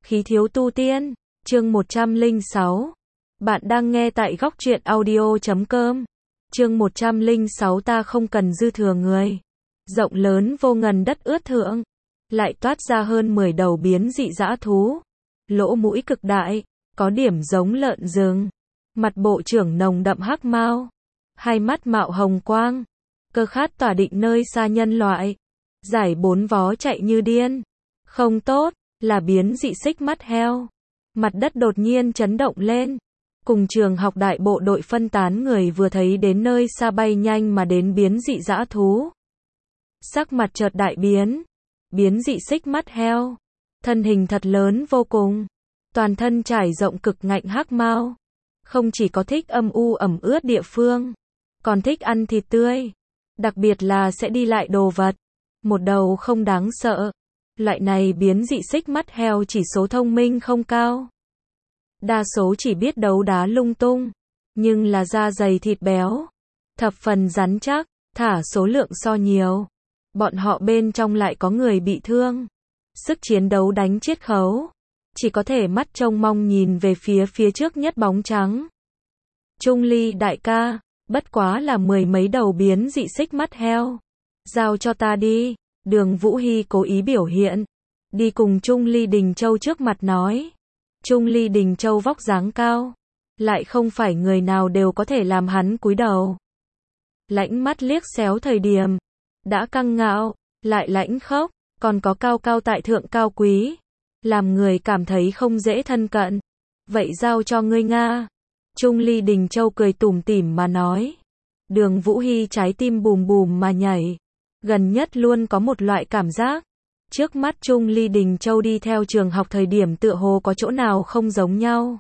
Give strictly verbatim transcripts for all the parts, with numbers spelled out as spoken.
Khí thiếu tu tiên, chương một trăm lẻ sáu. Bạn đang nghe tại góc truyện audio chấm com. Chương một trăm lẻ sáu ta không cần dư thừa người. Rộng lớn vô ngần đất ướt thượng, lại toát ra hơn mười đầu biến dị dã thú. Lỗ mũi cực đại, có điểm giống lợn rừng. Mặt bộ trưởng nồng đậm hắc mao, hai mắt mạo hồng quang, cơ khát tỏa định nơi xa nhân loại. Giải bốn vó chạy như điên. Không tốt, là biến dị xích mắt heo. Mặt đất đột nhiên chấn động lên. Cùng trường học đại bộ đội phân tán người vừa thấy đến nơi xa bay nhanh mà đến biến dị dã thú. Sắc mặt chợt đại biến. Biến dị xích mắt heo. Thân hình thật lớn vô cùng. Toàn thân trải rộng cực ngạnh hắc mao. Không chỉ có thích âm u ẩm ướt địa phương, còn thích ăn thịt tươi. Đặc biệt là sẽ đi lại đồ vật. Một đầu không đáng sợ. Loại này biến dị xích mắt heo chỉ số thông minh không cao. Đa số chỉ biết đấu đá lung tung. Nhưng là da dày thịt béo. Thập phần rắn chắc, thả số lượng so nhiều. Bọn họ bên trong lại có người bị thương. Sức chiến đấu đánh chiết khấu. Chỉ có thể mắt trông mong nhìn về phía phía trước nhất bóng trắng. Trung Ly đại ca, bất quá là mười mấy đầu biến dị xích mắt heo. Giao cho ta đi. Đường Vũ Hy cố ý biểu hiện. Đi cùng Trung Ly Đình Châu trước mặt nói. Trung Ly Đình Châu vóc dáng cao. Lại không phải người nào đều có thể làm hắn cúi đầu. Lãnh mắt liếc xéo thời điểm. Đã căng ngạo, lại lãnh khốc, còn có cao cao tại thượng cao quý. Làm người cảm thấy không dễ thân cận. Vậy giao cho ngươi Nga. Trung Ly Đình Châu cười tủm tỉm mà nói. Đường Vũ Hy trái tim bùm bùm mà nhảy. Gần nhất luôn có một loại cảm giác. Trước mắt Trung Ly Đình Châu đi theo trường học thời điểm tựa hồ có chỗ nào không giống nhau.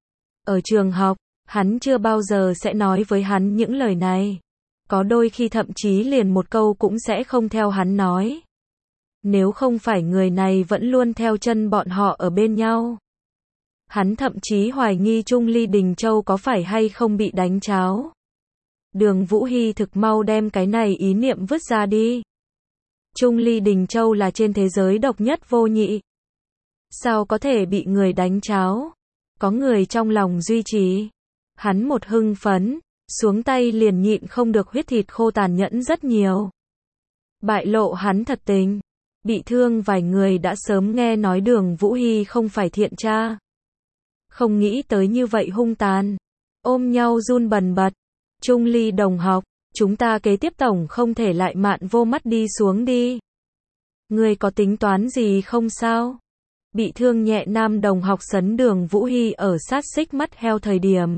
Ở trường học, hắn chưa bao giờ sẽ nói với hắn những lời này. Có đôi khi thậm chí liền một câu cũng sẽ không theo hắn nói. Nếu không phải người này vẫn luôn theo chân bọn họ ở bên nhau. Hắn thậm chí hoài nghi Trung Ly Đình Châu có phải hay không bị đánh cháo. Đường Vũ Hy thực mau đem cái này ý niệm vứt ra đi. Trung Ly Đình Châu là trên thế giới độc nhất vô nhị. Sao có thể bị người đánh cháo? Có người trong lòng duy trì. Hắn một hưng phấn, xuống tay liền nhịn không được huyết thịt khô tàn nhẫn rất nhiều. Bại lộ hắn thật tình. Bị thương vài người đã sớm nghe nói Đường Vũ Hy không phải thiện tra. Không nghĩ tới như vậy hung tàn. Ôm nhau run bần bật. Trung Ly đồng học, chúng ta kế tiếp tổng không thể lại mạn vô mắt đi xuống đi. Ngươi có tính toán gì không sao? Bị thương nhẹ nam đồng học sấn Đường Vũ Hy ở sát xích mắt heo thời điểm.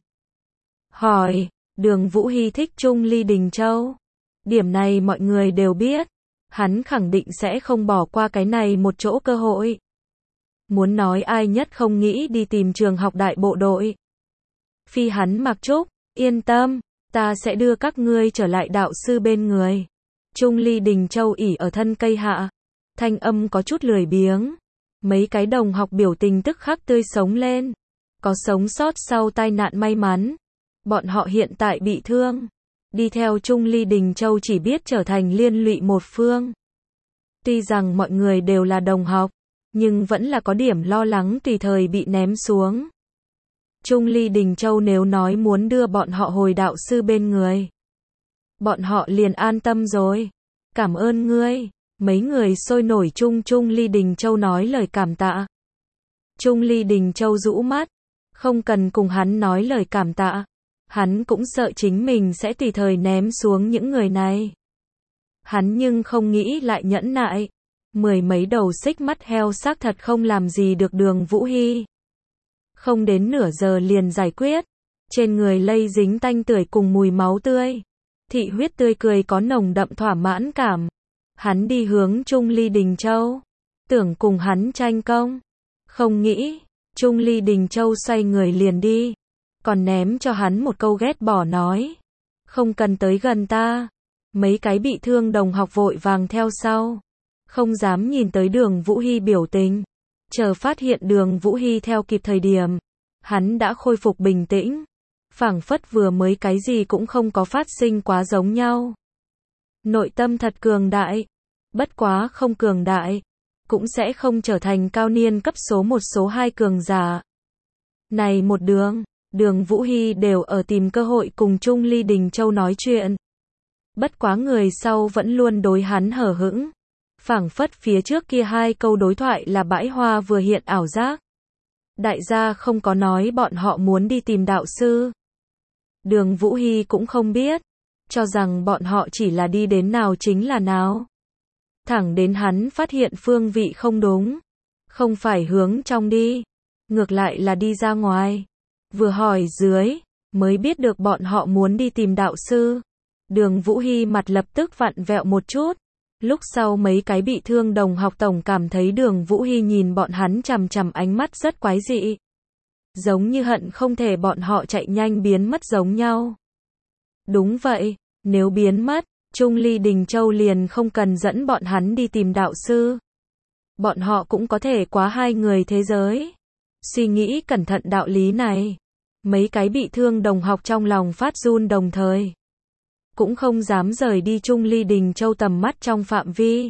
Hỏi, Đường Vũ Hy thích Trung Ly Đình Châu. Điểm này mọi người đều biết. Hắn khẳng định sẽ không bỏ qua cái này một chỗ cơ hội. Muốn nói ai nhất không nghĩ đi tìm trường học đại bộ đội. Phi hắn Mặc Trúc, yên tâm. Ta sẽ đưa các ngươi trở lại đạo sư bên người. Trung Ly Đình Châu ỉ ở thân cây hạ. Thanh âm có chút lười biếng. Mấy cái đồng học biểu tình tức khắc tươi sống lên. Có sống sót sau tai nạn may mắn. Bọn họ hiện tại bị thương. Đi theo Trung Ly Đình Châu chỉ biết trở thành liên lụy một phương. Tuy rằng mọi người đều là đồng học. Nhưng vẫn là có điểm lo lắng tùy thời bị ném xuống. Trung Ly Đình Châu nếu nói muốn đưa bọn họ hồi đạo sư bên người. Bọn họ liền an tâm rồi. Cảm ơn ngươi. Mấy người sôi nổi chung Trung Ly Đình Châu nói lời cảm tạ. Trung Ly Đình Châu rũ mắt. Không cần cùng hắn nói lời cảm tạ. Hắn cũng sợ chính mình sẽ tùy thời ném xuống những người này. Hắn nhưng không nghĩ lại nhẫn nại. Mười mấy đầu xích mắt heo xác thật không làm gì được Đường Vũ Hy. Không đến nửa giờ liền giải quyết. Trên người lây dính tanh tưởi cùng mùi máu tươi. Thị huyết tươi cười có nồng đậm thỏa mãn cảm. Hắn đi hướng Trung Ly Đình Châu. Tưởng cùng hắn tranh công. Không nghĩ. Trung Ly Đình Châu xoay người liền đi. Còn ném cho hắn một câu ghét bỏ nói. Không cần tới gần ta. Mấy cái bị thương đồng học vội vàng theo sau. Không dám nhìn tới Đường Vũ Hy biểu tình. Chờ phát hiện Đường Vũ Hy theo kịp thời điểm. Hắn đã khôi phục bình tĩnh. Phảng phất vừa mới cái gì cũng không có phát sinh quá giống nhau. Nội tâm thật cường đại. Bất quá không cường đại. cũng sẽ không trở thành cao niên cấp số một số hai cường giả. Này một đường, Đường Vũ Hy đều ở tìm cơ hội cùng Trung Ly Đình Châu nói chuyện. Bất quá người sau vẫn luôn đối hắn hở hững. Phảng phất phía trước kia hai câu đối thoại là bãi hoa vừa hiện ảo giác. Đại gia không có nói bọn họ muốn đi tìm đạo sư. Đường Vũ Hy cũng không biết, cho rằng bọn họ chỉ là đi đến nào chính là nào. Thẳng đến hắn phát hiện phương vị không đúng, không phải hướng trong đi, ngược lại là đi ra ngoài. Vừa hỏi dưới, mới biết được bọn họ muốn đi tìm đạo sư. Đường Vũ Hy mặt lập tức vặn vẹo một chút. Lúc sau mấy cái bị thương đồng học tổng cảm thấy Đường Vũ Hy nhìn bọn hắn chằm chằm ánh mắt rất quái dị. Giống như hận không thể bọn họ chạy nhanh biến mất giống nhau. Đúng vậy, nếu biến mất, Trung Ly Đình Châu liền không cần dẫn bọn hắn đi tìm đạo sư. Bọn họ cũng có thể quá hai người thế giới. Suy nghĩ cẩn thận đạo lý này. Mấy cái bị thương đồng học trong lòng phát run đồng thời. Cũng không dám rời đi Trung Ly Đình Châu tầm mắt trong phạm vi.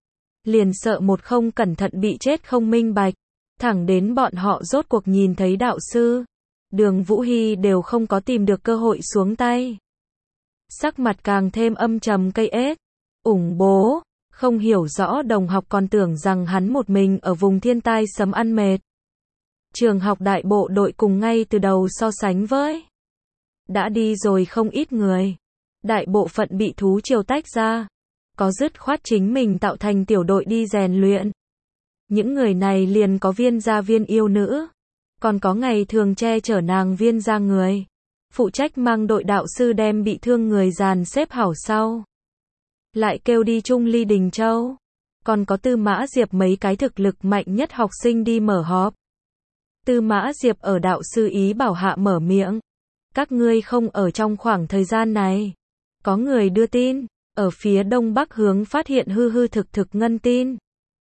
Liền sợ một không cẩn thận bị chết không minh bạch. Thẳng đến bọn họ rốt cuộc nhìn thấy đạo sư. Đường Vũ Hy đều không có tìm được cơ hội xuống tay. Sắc mặt càng thêm âm trầm cây ếch. Ủng bố, không hiểu rõ đồng học còn tưởng rằng hắn một mình ở vùng thiên tai sấm ăn mệt. Trường học đại bộ đội cùng ngay từ đầu so sánh với. Đã đi rồi không ít người. Đại bộ phận bị thú triều tách ra. Có dứt khoát chính mình tạo thành tiểu đội đi rèn luyện. Những người này liền có viên gia viên yêu nữ. Còn có ngày thường che chở nàng viên gia người. Phụ trách mang đội đạo sư đem bị thương người dàn xếp hảo sau. Lại kêu đi Trung Ly Đình Châu. Còn có Tư Mã Diệp mấy cái thực lực mạnh nhất học sinh đi mở họp. Tư Mã Diệp ở đạo sư ý bảo hạ mở miệng. Các ngươi không ở trong khoảng thời gian này. Có người đưa tin, ở phía đông bắc hướng phát hiện hư hư thực thực ngân tin.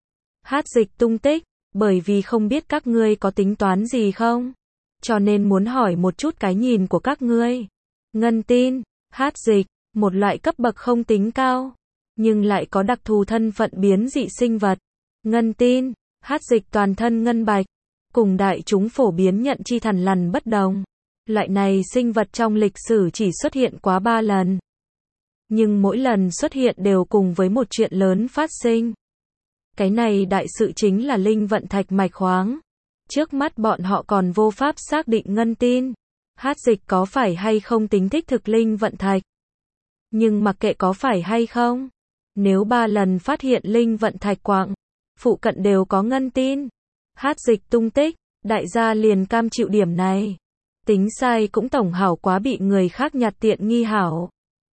Hát dịch tung tích, bởi vì không biết các ngươi có tính toán gì không. Cho nên muốn hỏi một chút cái nhìn của các ngươi. Ngân tin, hát dịch, một loại cấp bậc không tính cao, nhưng lại có đặc thù thân phận biến dị sinh vật. Ngân tin, hát dịch toàn thân ngân bạch, cùng đại chúng phổ biến nhận chi thần lằn bất đồng. Loại này sinh vật trong lịch sử chỉ xuất hiện quá ba lần. Nhưng mỗi lần xuất hiện đều cùng với một chuyện lớn phát sinh. Cái này đại sự chính là linh vận thạch mạch khoáng. Trước mắt bọn họ còn vô pháp xác định ngân tin. Hát dịch có phải hay không tính thích thực linh vận thạch. Nhưng mặc kệ có phải hay không. Nếu ba lần phát hiện linh vận thạch quạng, phụ cận đều có ngân tin. Hát dịch tung tích, đại gia liền cam chịu điểm này. Tính sai cũng tổng hảo quá bị người khác nhặt tiện nghi hảo.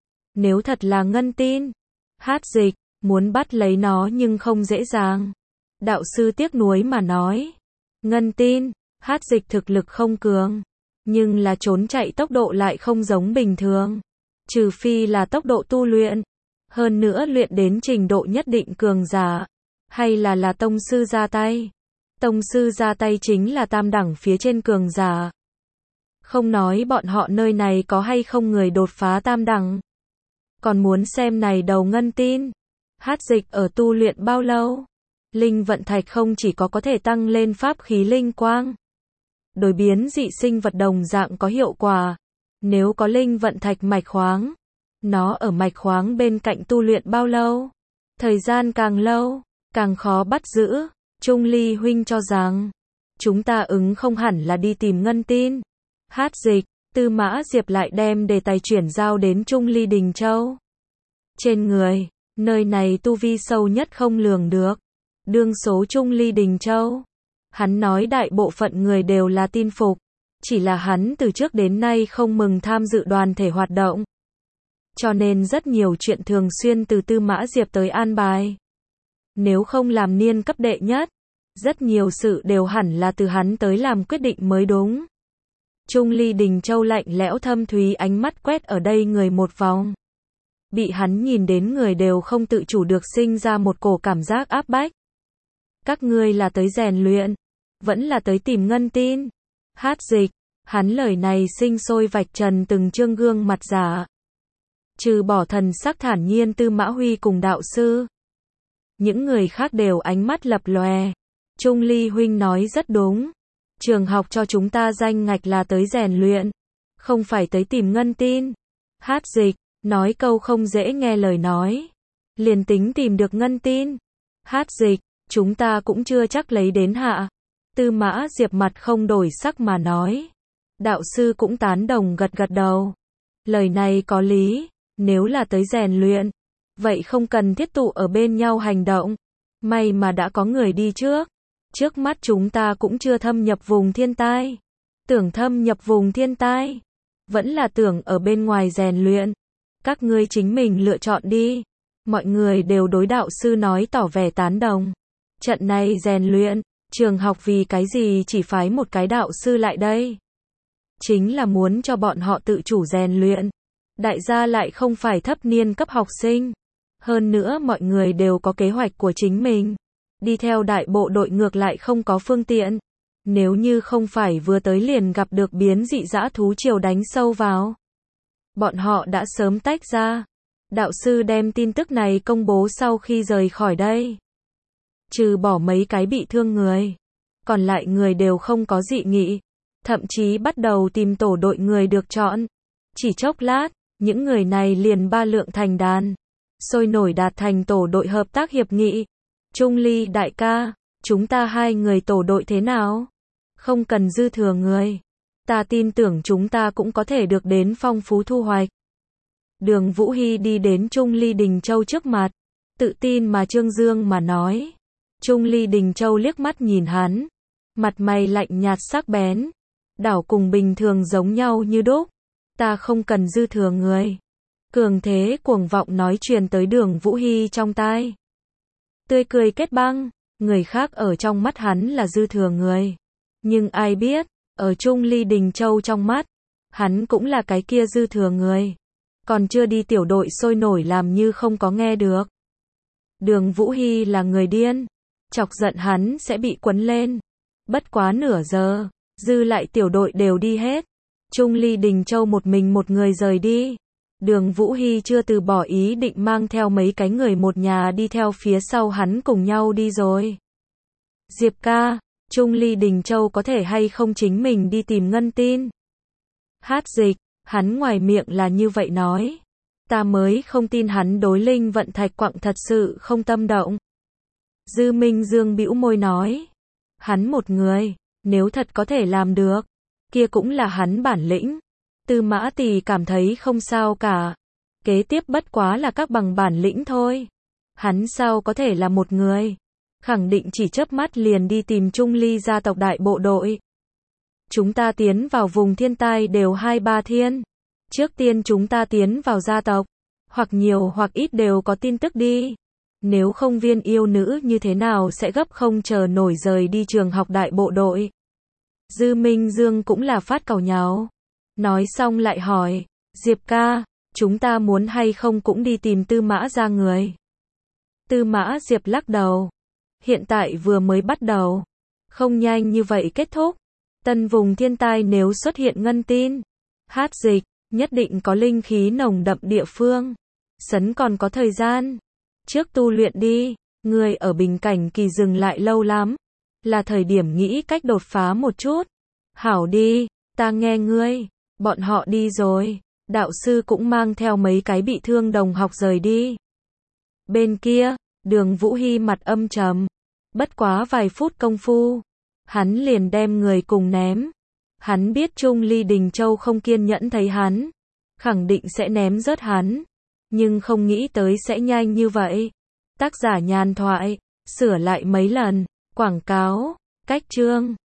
Nếu thật là ngân tin, hát dịch, muốn bắt lấy nó nhưng không dễ dàng. Đạo sư tiếc nuối mà nói. Ngân tin, hát dịch thực lực không cường. Nhưng là trốn chạy tốc độ lại không giống bình thường. Trừ phi là tốc độ tu luyện. Hơn nữa luyện đến trình độ nhất định cường giả. Hay là là tông sư ra tay. Tông sư ra tay chính là tam đẳng phía trên cường giả. Không nói bọn họ nơi này có hay không người đột phá tam đẳng. Còn muốn xem này đầu ngân tin. Hát dịch ở tu luyện bao lâu? Linh vận thạch không chỉ có có thể tăng lên pháp khí linh quang. Đổi biến dị sinh vật đồng dạng có hiệu quả. Nếu có linh vận thạch mạch khoáng. Nó ở mạch khoáng bên cạnh tu luyện bao lâu? Thời gian càng lâu, càng khó bắt giữ. Trung Ly huynh cho rằng. Chúng ta ứng không hẳn là đi tìm ngân tin. Hát dịch, Tư Mã Diệp lại đem đề tài chuyển giao đến Trung Ly Đình Châu. Trên người, nơi này tu vi sâu nhất không lường được. Đương số Trung Ly Đình Châu. Hắn nói đại bộ phận người đều là tin phục. Chỉ là hắn từ trước đến nay không mừng tham dự đoàn thể hoạt động. Cho nên rất nhiều chuyện thường xuyên từ Tư Mã Diệp tới an bài. Nếu không làm niên cấp đệ nhất, rất nhiều sự đều hẳn là từ hắn tới làm quyết định mới đúng. Trung Ly Đình Châu lạnh lẽo thâm thúy ánh mắt quét ở đây người một vòng. Bị hắn nhìn đến người đều không tự chủ được sinh ra một cổ cảm giác áp bách. Các ngươi là tới rèn luyện, vẫn là tới tìm ngân tin. Hát dịch, hắn lời này sinh sôi vạch trần từng chương gương mặt giả. Trừ bỏ thần sắc thản nhiên Tư Mã Huy cùng đạo sư. Những người khác đều ánh mắt lập lòe. Trung Ly huynh nói rất đúng. Trường học cho chúng ta danh ngạch là tới rèn luyện, không phải tới tìm ngân tin. Hát Dịch, nói câu không dễ nghe lời nói. Liền tính tìm được ngân tin. Hát Dịch, chúng ta cũng chưa chắc lấy đến hạ. Tư Mã Diệp mặt không đổi sắc mà nói. Đạo sư cũng tán đồng gật gật đầu. Lời này có lý, nếu là tới rèn luyện, vậy không cần thiết tụ ở bên nhau hành động. May mà đã có người đi trước. Trước mắt chúng ta cũng chưa thâm nhập vùng thiên tai. Tưởng thâm nhập vùng thiên tai, vẫn là tưởng ở bên ngoài rèn luyện. Các ngươi chính mình lựa chọn đi. Mọi người đều đối đạo sư nói tỏ vẻ tán đồng. Trận này rèn luyện, trường học vì cái gì chỉ phái một cái đạo sư lại đây? Chính là muốn cho bọn họ tự chủ rèn luyện. Đại gia lại không phải thấp niên cấp học sinh. Hơn nữa mọi người đều có kế hoạch của chính mình. Đi theo đại bộ đội ngược lại không có phương tiện. Nếu như không phải vừa tới liền gặp được biến dị dã thú triều đánh sâu vào, bọn họ đã sớm tách ra. Đạo sư đem tin tức này công bố sau khi rời khỏi đây. Trừ bỏ mấy cái bị thương người, còn lại người đều không có dị nghị. Thậm chí bắt đầu tìm tổ đội người được chọn. Chỉ chốc lát, những người này liền ba lượng thành đàn, sôi nổi đạt thành tổ đội hợp tác hiệp nghị. Trung Ly đại ca, chúng ta hai người tổ đội thế nào? Không cần dư thừa người. Ta tin tưởng chúng ta cũng có thể được đến phong phú thu hoạch. Đường Vũ Hy đi đến Trung Ly Đình Châu trước mặt, tự tin mà trương dương mà nói. Trung Ly Đình Châu liếc mắt nhìn hắn, mặt mày lạnh nhạt sắc bén, đảo cùng bình thường giống nhau như đúc. Ta không cần dư thừa người. Cường thế cuồng vọng nói truyền tới Đường Vũ Hy trong tai. Tươi cười kết băng, người khác ở trong mắt hắn là dư thừa người. Nhưng ai biết, ở Trung Ly Đình Châu trong mắt, hắn cũng là cái kia dư thừa người. Còn chưa đi tiểu đội sôi nổi làm như không có nghe được. Đường Vũ Hy là người điên, chọc giận hắn sẽ bị quấn lên. Bất quá nửa giờ, dư lại tiểu đội đều đi hết. Trung Ly Đình Châu một mình một người rời đi. Đường Vũ Hy chưa từ bỏ ý định mang theo mấy cái người một nhà đi theo phía sau hắn cùng nhau đi rồi. Diệp ca, Trung Ly Đình Châu có thể hay không chính mình đi tìm ngân tin? Hát Dịch, hắn ngoài miệng là như vậy nói. Ta mới không tin hắn đối linh vận thạch quặng thật sự không tâm động. Dư Minh Dương bĩu môi nói. Hắn một người, nếu thật có thể làm được, kia cũng là hắn bản lĩnh. Tư Mã Tỳ cảm thấy không sao cả. Kế tiếp bất quá là các bằng bản lĩnh thôi. Hắn sao có thể là một người. Khẳng định chỉ chớp mắt liền đi tìm Trung Ly gia tộc đại bộ đội. Chúng ta tiến vào vùng thiên tai đều hai ba thiên. Trước tiên chúng ta tiến vào gia tộc. Hoặc nhiều hoặc ít đều có tin tức đi. Nếu không viên yêu nữ như thế nào sẽ gấp không chờ nổi rời đi trường học đại bộ đội. Dư Minh Dương cũng là phát càu nháo. Nói xong lại hỏi, Diệp ca, chúng ta muốn hay không cũng đi tìm Tư Mã ra người. Tư Mã Diệp lắc đầu. Hiện tại vừa mới bắt đầu. Không nhanh như vậy kết thúc. Tân vùng thiên tai nếu xuất hiện ngân tin. Hát Dịch, nhất định có linh khí nồng đậm địa phương. Sấn còn có thời gian. Trước tu luyện đi, người ở bình cảnh kỳ dừng lại lâu lắm. Là thời điểm nghĩ cách đột phá một chút. Hảo đi, ta nghe ngươi. Bọn họ đi rồi. Đạo sư cũng mang theo mấy cái bị thương đồng học rời đi. Bên kia, Đường Vũ Hy mặt âm trầm. Bất quá vài phút công phu, hắn liền đem người cùng ném. Hắn biết Trung Ly Đình Châu không kiên nhẫn thấy hắn, khẳng định sẽ ném rớt hắn. Nhưng không nghĩ tới sẽ nhanh như vậy. Tác giả nhàn thoại, sửa lại mấy lần, quảng cáo, cách chương.